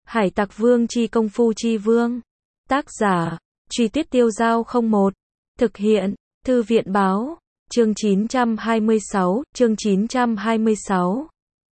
Hải Tặc Vương chi công phu chi vương. Tác giả, Truy Tiết Tiêu Dao 01. Thực hiện, Thư viện báo, chương 926, chương 926.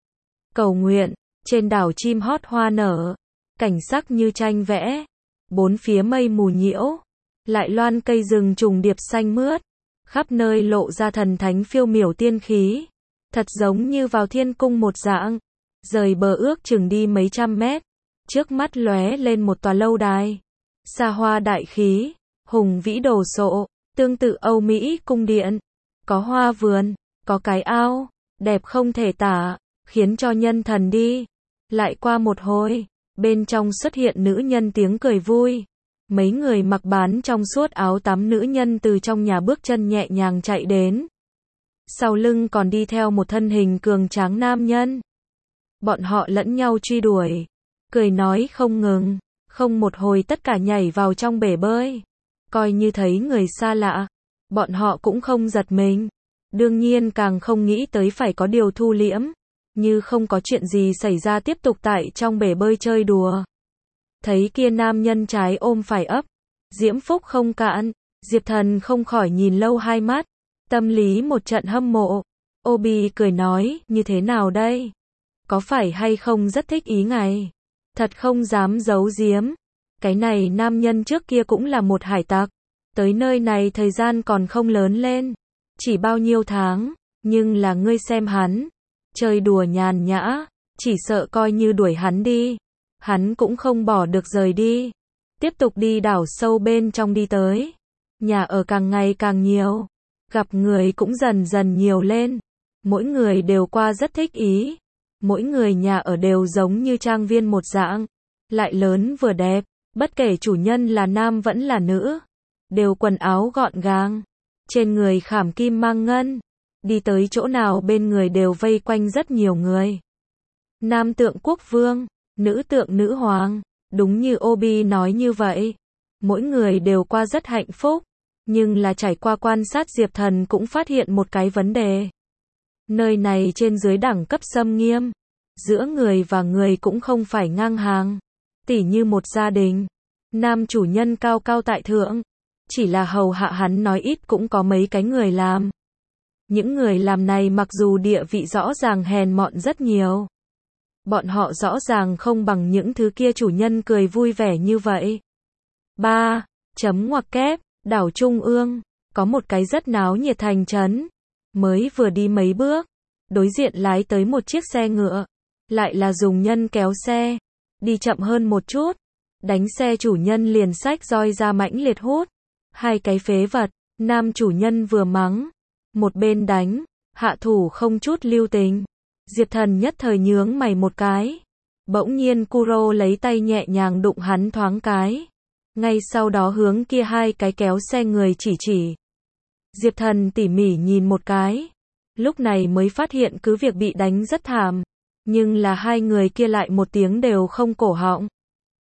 Cầu nguyện, trên đảo chim hót hoa nở, cảnh sắc như tranh vẽ, bốn phía mây mù nhiễu, lại loan cây rừng trùng điệp xanh mướt, khắp nơi lộ ra thần thánh phiêu miểu tiên khí, thật giống như vào thiên cung một dạng. Rời bờ ước chừng đi mấy trăm mét, trước mắt lóe lên một tòa lâu đài, xa hoa đại khí, hùng vĩ đồ sộ, tương tự Âu Mỹ cung điện, có hoa vườn, có cái ao, đẹp không thể tả, khiến cho nhân thần đi. Lại qua một hồi, bên trong xuất hiện nữ nhân tiếng cười vui. Mấy người mặc bán trong suốt áo tắm nữ nhân từ trong nhà bước chân nhẹ nhàng chạy đến. Sau lưng còn đi theo một thân hình cường tráng nam nhân. Bọn họ lẫn nhau truy đuổi, cười nói không ngừng, không một hồi tất cả nhảy vào trong bể bơi. Coi như thấy người xa lạ, bọn họ cũng không giật mình. Đương nhiên càng không nghĩ tới phải có điều thu liễm, như không có chuyện gì xảy ra tiếp tục tại trong bể bơi chơi đùa. Thấy kia nam nhân trái ôm phải ấp, diễm phúc không cạn, Diệp Thần không khỏi nhìn lâu hai mắt, tâm lý một trận hâm mộ. Obi cười nói, như thế nào đây? Có phải hay không rất thích ý ngài? Thật không dám giấu giếm. Cái này nam nhân trước kia cũng là một hải tặc. Tới nơi này thời gian còn không lớn lên. Chỉ bao nhiêu tháng. Nhưng là ngươi xem hắn. Chơi đùa nhàn nhã. Chỉ sợ coi như đuổi hắn đi. Hắn cũng không bỏ được rời đi. Tiếp tục đi đảo sâu bên trong đi tới. Nhà ở càng ngày càng nhiều. Gặp người cũng dần dần nhiều lên. Mỗi người đều qua rất thích ý. Mỗi người nhà ở đều giống như trang viên một dạng, lại lớn vừa đẹp, bất kể chủ nhân là nam vẫn là nữ, đều quần áo gọn gàng, trên người khảm kim mang ngân, đi tới chỗ nào bên người đều vây quanh rất nhiều người. Nam tượng quốc vương, nữ tượng nữ hoàng, đúng như Obi nói như vậy, mỗi người đều qua rất hạnh phúc, nhưng là trải qua quan sát Diệp Thần cũng phát hiện một cái vấn đề. Nơi này trên dưới đẳng cấp xâm nghiêm, giữa người và người cũng không phải ngang hàng, tỉ như một gia đình, nam chủ nhân cao cao tại thượng, chỉ là hầu hạ hắn nói ít cũng có mấy cái người làm. Những người làm này mặc dù địa vị rõ ràng hèn mọn rất nhiều, bọn họ rõ ràng không bằng những thứ kia chủ nhân cười vui vẻ như vậy. 3. Ngoặc kép, đảo Trung ương, có một cái rất náo nhiệt thành trấn. Mới vừa đi mấy bước, đối diện lái tới một chiếc xe ngựa, lại là dùng nhân kéo xe, đi chậm hơn một chút, đánh xe chủ nhân liền xách roi ra mãnh liệt hút, hai cái phế vật, nam chủ nhân vừa mắng, một bên đánh, hạ thủ không chút lưu tình. Diệp Thần nhất thời nhướng mày một cái, bỗng nhiên Kuro lấy tay nhẹ nhàng đụng hắn thoáng cái, ngay sau đó hướng kia hai cái kéo xe người chỉ. Diệp Thần tỉ mỉ nhìn một cái, lúc này mới phát hiện cứ việc bị đánh rất thảm, nhưng là hai người kia lại một tiếng đều không cổ họng.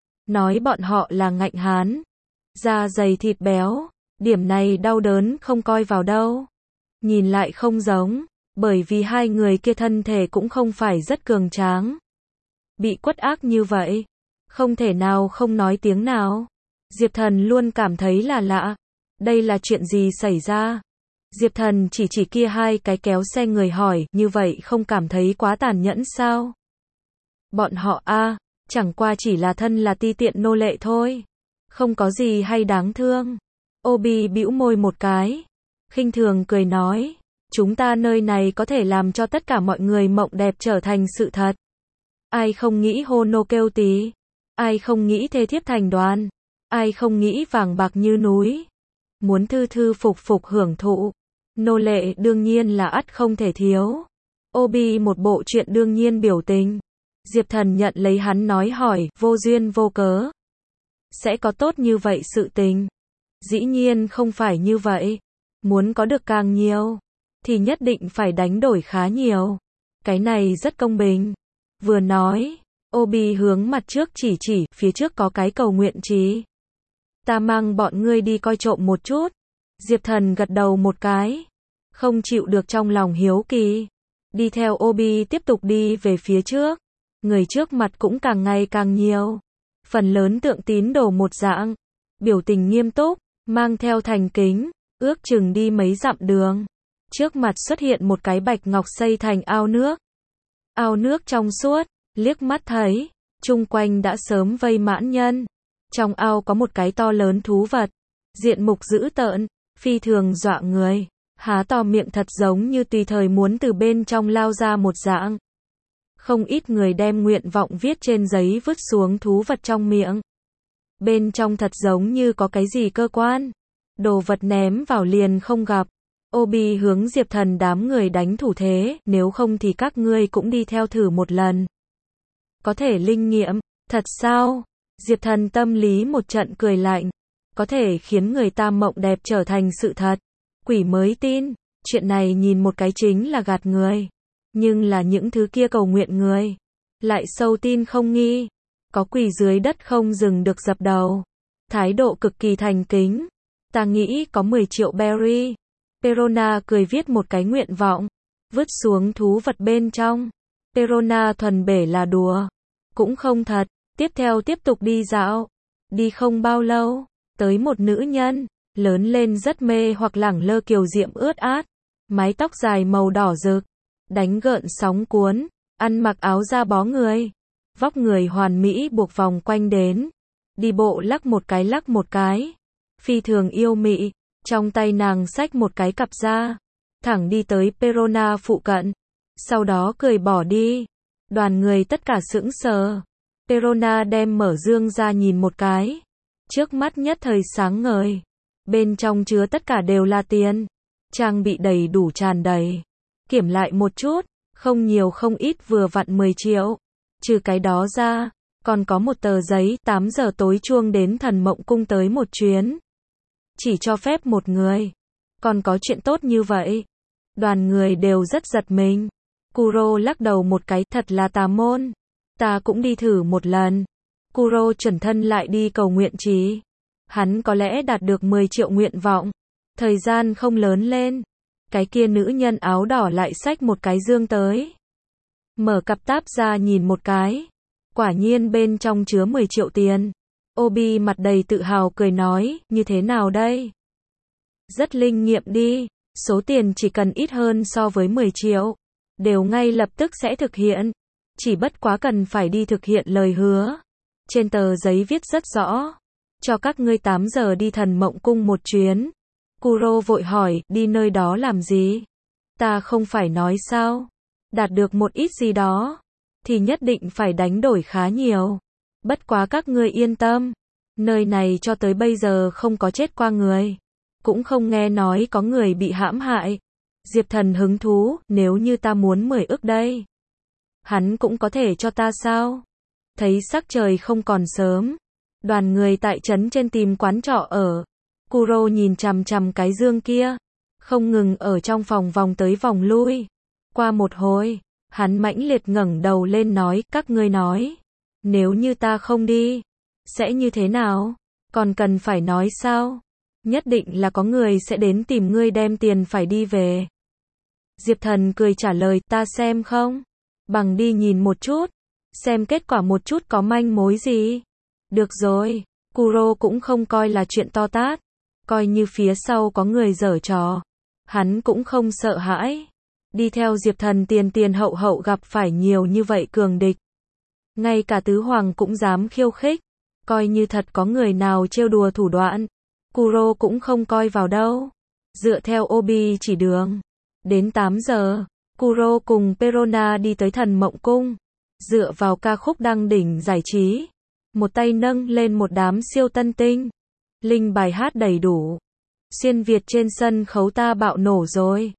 Nói bọn họ là ngạnh hán, da dày thịt béo, điểm này đau đớn không coi vào đâu. Nhìn lại không giống, bởi vì hai người kia thân thể cũng không phải rất cường tráng. Bị quất ác như vậy, không thể nào không nói tiếng nào. Diệp Thần luôn cảm thấy là lạ, đây là chuyện gì xảy ra? Diệp Thần chỉ kia hai cái kéo xe người hỏi, như vậy không cảm thấy quá tàn nhẫn sao? Bọn họ chẳng qua chỉ là thân là ti tiện nô lệ thôi. Không có gì hay đáng thương. Obi bĩu môi một cái, khinh thường cười nói, chúng ta nơi này có thể làm cho tất cả mọi người mộng đẹp trở thành sự thật. Ai không nghĩ Hono kêu tí? Ai không nghĩ thê thiếp thành đoàn? Ai không nghĩ vàng bạc như núi? Muốn thư thư phục phục hưởng thụ, nô lệ đương nhiên là ắt không thể thiếu. Obi một bộ chuyện đương nhiên biểu tình. Diệp Thần nhận lấy hắn nói hỏi, vô duyên vô cớ. Sẽ có tốt như vậy sự tình? Dĩ nhiên không phải như vậy. Muốn có được càng nhiều, thì nhất định phải đánh đổi khá nhiều. Cái này rất công bình. Vừa nói, Obi hướng mặt trước chỉ, phía trước có cái cầu nguyện trì. Ta mang bọn ngươi đi coi trộm một chút. Diệp Thần gật đầu một cái, không chịu được trong lòng hiếu kỳ. Đi theo Obi tiếp tục đi về phía trước. Người trước mặt cũng càng ngày càng nhiều. phần lớn tượng tín đồ một dạng, biểu tình nghiêm túc, mang theo thành kính, ước chừng đi mấy dặm đường. Trước mặt xuất hiện một cái bạch ngọc xây thành ao nước. Ao nước trong suốt, liếc mắt thấy, chung quanh đã sớm vây mãn nhân. Trong ao có một cái to lớn thú vật, diện mục dữ tợn, phi thường dọa người, há to miệng thật giống như tùy thời muốn từ bên trong lao ra một dạng. Không ít người đem nguyện vọng viết trên giấy vứt xuống thú vật trong miệng. Bên trong thật giống như có cái gì cơ quan. Đồ vật ném vào liền không gặp. Obi hướng Diệp Thần đám người đánh thủ thế, nếu không thì các ngươi cũng đi theo thử một lần. Có thể linh nghiệm, thật sao? Diệp Thần tâm lý một trận cười lạnh. Có thể khiến người ta mộng đẹp trở thành sự thật. Quỷ mới tin, chuyện này nhìn một cái chính là gạt người. Nhưng là những thứ kia cầu nguyện người. Lại sâu tin không nghi. Có quỳ dưới đất không dừng được dập đầu. Thái độ cực kỳ thành kính. Ta nghĩ có 10 triệu berry. Perona cười viết một cái nguyện vọng. Vứt xuống thú vật bên trong. Perona thuần bể là đùa. Cũng không thật. Tiếp theo tiếp tục đi dạo. Đi không bao lâu. Tới một nữ nhân. Lớn lên rất mê hoặc lẳng lơ kiều diễm ướt át. Mái tóc dài màu đỏ rực. Đánh gợn sóng cuốn. Ăn mặc áo da bó người. Vóc người hoàn mỹ buộc vòng quanh đến. Đi bộ lắc một cái. Phi thường yêu mị. Trong tay nàng xách một cái cặp da. Thẳng đi tới Perona phụ cận. Sau đó cười bỏ đi. Đoàn người tất cả sững sờ. Perona đem mở dương ra nhìn một cái. Trước mắt nhất thời sáng ngời. Bên trong chứa tất cả đều là tiền. Trang bị đầy đủ tràn đầy. Kiểm lại một chút. Không nhiều không ít vừa vặn 10 triệu. Trừ cái đó ra, còn có một tờ giấy 8 giờ tối chuông đến Thần Mộng Cung tới một chuyến. Chỉ cho phép một người. Còn có chuyện tốt như vậy. Đoàn người đều rất giật mình. Kuro lắc đầu một cái, thật là tà môn. Ta cũng đi thử một lần. Kuro chuẩn thân lại đi cầu nguyện trí. Hắn có lẽ đạt được 10 triệu nguyện vọng. Thời gian không lớn lên. Cái kia nữ nhân áo đỏ lại xách một cái dương tới. Mở cặp táp ra nhìn một cái. Quả nhiên bên trong chứa 10 triệu tiền. Obi mặt đầy tự hào cười nói, như thế nào đây? Rất linh nghiệm đi. Số tiền chỉ cần ít hơn so với 10 triệu. Đều ngay lập tức sẽ thực hiện. Chỉ bất quá cần phải đi thực hiện lời hứa. Trên tờ giấy viết rất rõ. Cho các ngươi 8 giờ đi Thần Mộng Cung một chuyến. Kuro vội hỏi, đi nơi đó làm gì? Ta không phải nói sao? Đạt được một ít gì đó. Thì nhất định phải đánh đổi khá nhiều. Bất quá các ngươi yên tâm. Nơi này cho tới bây giờ không có chết qua người. Cũng không nghe nói có người bị hãm hại. Diệp Thần hứng thú, nếu như ta muốn 10 ức đây. Hắn cũng có thể cho ta sao? Thấy sắc trời không còn sớm. Đoàn người tại trấn trên tìm quán trọ ở. Kuro nhìn chằm chằm cái dương kia. Không ngừng ở trong phòng vòng tới vòng lui. Qua một hồi, hắn mãnh liệt ngẩng đầu lên nói, các ngươi nói. Nếu như ta không đi, sẽ như thế nào? Còn cần phải nói sao? Nhất định là có người sẽ đến tìm ngươi đem tiền phải đi về. Diệp Thần cười trả lời, ta xem không? Bằng đi nhìn một chút. Xem kết quả một chút có manh mối gì. Được rồi, Kuro cũng không coi là chuyện to tát. Coi như phía sau có người giở trò. Hắn cũng không sợ hãi. Đi theo Diệp Thần tiền hậu hậu gặp phải nhiều như vậy cường địch. Ngay cả tứ hoàng cũng dám khiêu khích. Coi như thật có người nào trêu đùa thủ đoạn. Kuro cũng không coi vào đâu. Dựa theo Obi chỉ đường. Đến 8 giờ, Kuro cùng Perona đi tới Thần Mộng Cung. Dựa vào ca khúc đăng đỉnh giải trí. Một tay nâng lên một đám siêu tân tinh. Linh bài hát đầy đủ. Xuyên Việt trên sân khấu ta bạo nổ rồi.